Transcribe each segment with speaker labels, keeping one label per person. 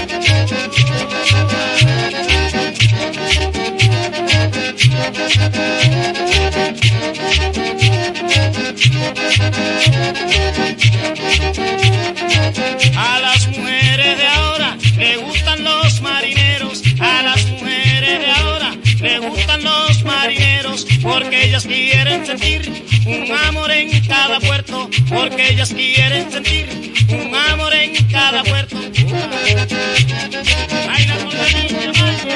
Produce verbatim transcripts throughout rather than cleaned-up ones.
Speaker 1: A las mujeres de ahora le gustan los marineros, a las mujeres de ahora le gustan los marineros, porque ellas quieren sentir un amor en cada puerto, porque ellas quieren sentir un amor en cada puerto. Baila con la niña,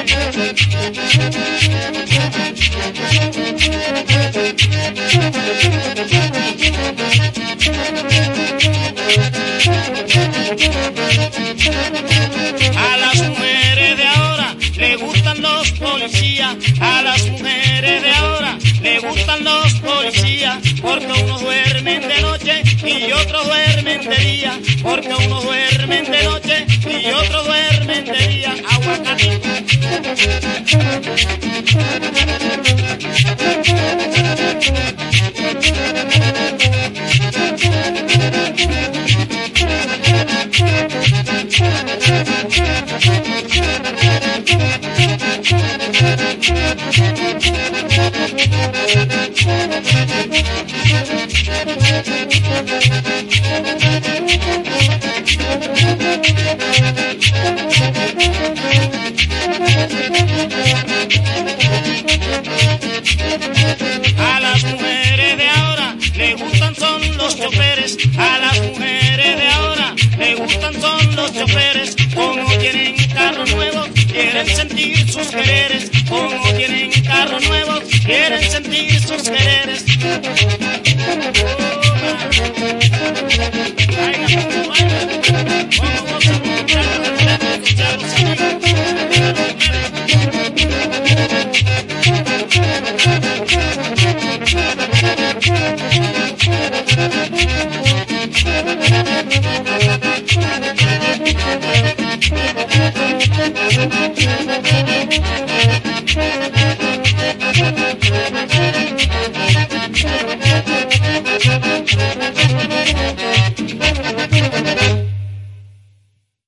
Speaker 1: a las mujeres de ahora le gustan los policías, a las mujeres de ahora le gustan los policías, porque unos duermen de noche y otros duermen de día, porque unos duermen de noche y otros duermen de día. Aguacate. A las mujeres de ahora le gustan son los choferes, a las mujeres de ahora le gustan son los choferes, como tienen carro nuevo quieren sentir sus quereres, como tienen carro nuevo quieren sentir sus quereres.
Speaker 2: Thank you.